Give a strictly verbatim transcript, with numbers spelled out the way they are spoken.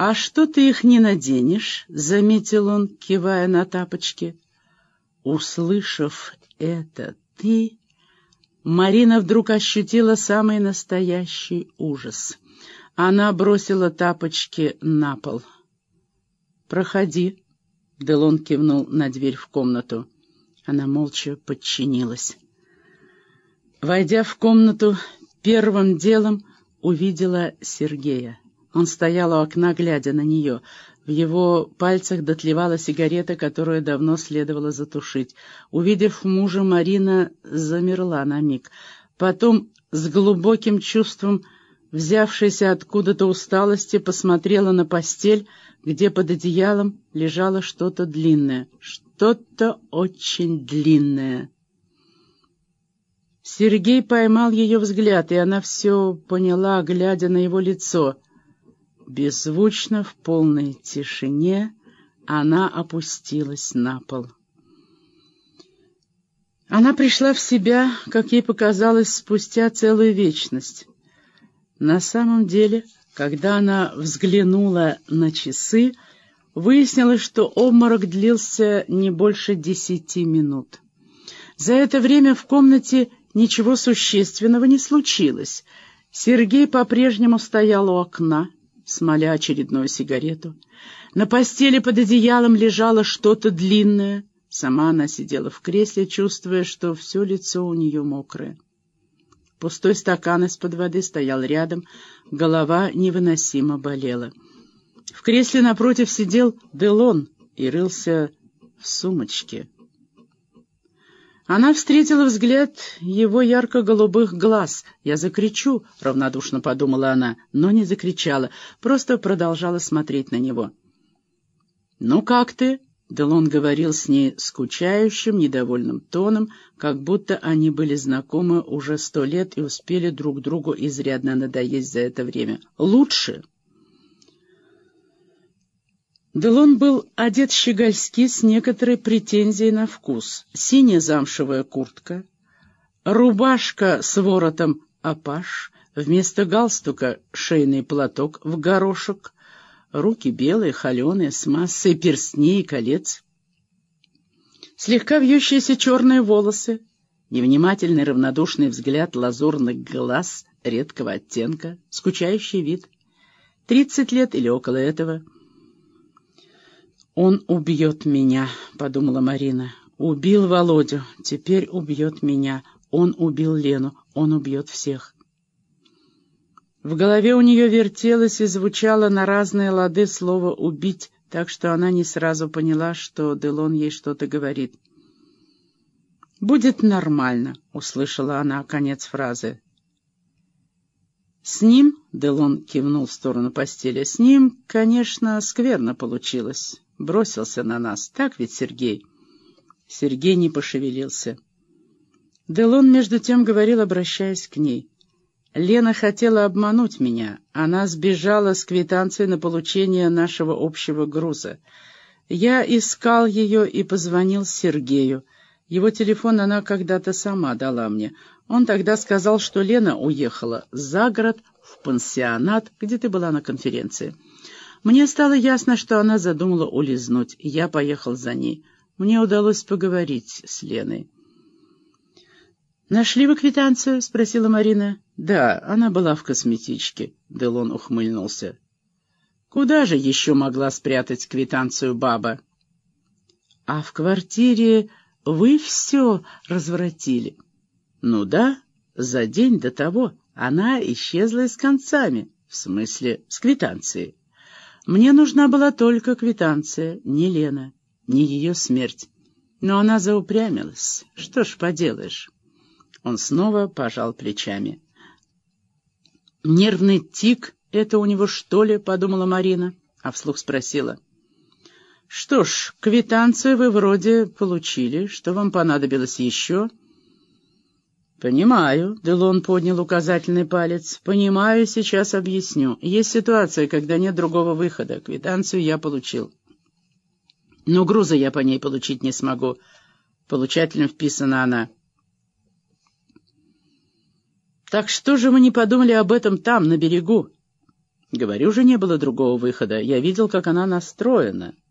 «А что ты их не наденешь?» — заметил он, кивая на тапочки. Услышав это «ты», Марина вдруг ощутила самый настоящий ужас. Она бросила тапочки на пол. «Проходи», — Делон кивнул на дверь в комнату. Она молча подчинилась. Войдя в комнату, первым делом увидела Сергея. Он стоял у окна, глядя на нее. В его пальцах дотлевала сигарета, которую давно следовало затушить. Увидев мужа, Марина замерла на миг. Потом, с глубоким чувством, взявшейся откуда-то усталости, посмотрела на постель, где под одеялом лежало что-то длинное. Что-то очень длинное. Сергей поймал ее взгляд, и она все поняла, глядя на его лицо. Беззвучно, в полной тишине, она опустилась на пол. Она пришла в себя, как ей показалось, спустя целую вечность. На самом деле, когда она взглянула на часы, выяснилось, что обморок длился не больше десяти минут. За это время в комнате ничего существенного не случилось. Сергей по-прежнему стоял у окна, смоля очередную сигарету. На постели под одеялом лежало что-то длинное. Сама она сидела в кресле, чувствуя, что все лицо у нее мокрое. Пустой стакан из-под воды стоял рядом, голова невыносимо болела. В кресле напротив сидел Делон и рылся в сумочке. Она встретила взгляд его ярко-голубых глаз. «Я закричу», — равнодушно подумала она, но не закричала, просто продолжала смотреть на него. «Ну как ты?» — Делон говорил с ней скучающим, недовольным тоном, как будто они были знакомы уже сто лет и успели друг другу изрядно надоесть за это время. «Лучше». Делон был одет щегольски с некоторой претензией на вкус. Синяя замшевая куртка, рубашка с воротом апаш, вместо галстука шейный платок в горошек, руки белые, холеные, с массой перстней и колец, слегка вьющиеся черные волосы, невнимательный равнодушный взгляд лазурных глаз редкого оттенка, скучающий вид. Тридцать лет или около этого. «Он убьет меня», — подумала Марина. «Убил Володю, теперь убьет меня. Он убил Лену, он убьет всех». В голове у нее вертелось и звучало на разные лады слово «убить», так что она не сразу поняла, что Делон ей что-то говорит. «Будет нормально», — услышала она конец фразы. «С ним», — Делон кивнул в сторону постели, — «с ним, конечно, скверно получилось. Бросился на нас. Так ведь, Сергей?» Сергей не пошевелился. Делон, между тем, говорил, обращаясь к ней. «Лена хотела обмануть меня. Она сбежала с квитанцией на получение нашего общего груза. Я искал ее и позвонил Сергею. Его телефон она когда-то сама дала мне. Он тогда сказал, что Лена уехала за город, в пансионат, где ты была на конференции. Мне стало ясно, что она задумала улизнуть, и я поехал за ней. Мне удалось поговорить с Леной». «Нашли вы квитанцию?» — спросила Марина. «Да, она была в косметичке», — Делон ухмыльнулся. «Куда же еще могла спрятать квитанцию баба?» «А в квартире вы все развратили?» «Ну да, за день до того она исчезла и с концами, в смысле с квитанцией. Мне нужна была только квитанция, не Лена, не ее смерть. Но она заупрямилась. Что ж поделаешь?» Он снова пожал плечами. «Нервный тик — это у него что ли?» — подумала Марина, а вслух спросила. «Что ж, квитанцию вы вроде получили. Что вам понадобилось еще?» «Понимаю», — Делон поднял указательный палец. «Понимаю, сейчас объясню. Есть ситуация, когда нет другого выхода. Квитанцию я получил. Но груза я по ней получить не смогу. Получателем вписана она». «Так что же вы не подумали об этом там, на берегу?» Говорю же, не было другого выхода. Я видел, как она настроена.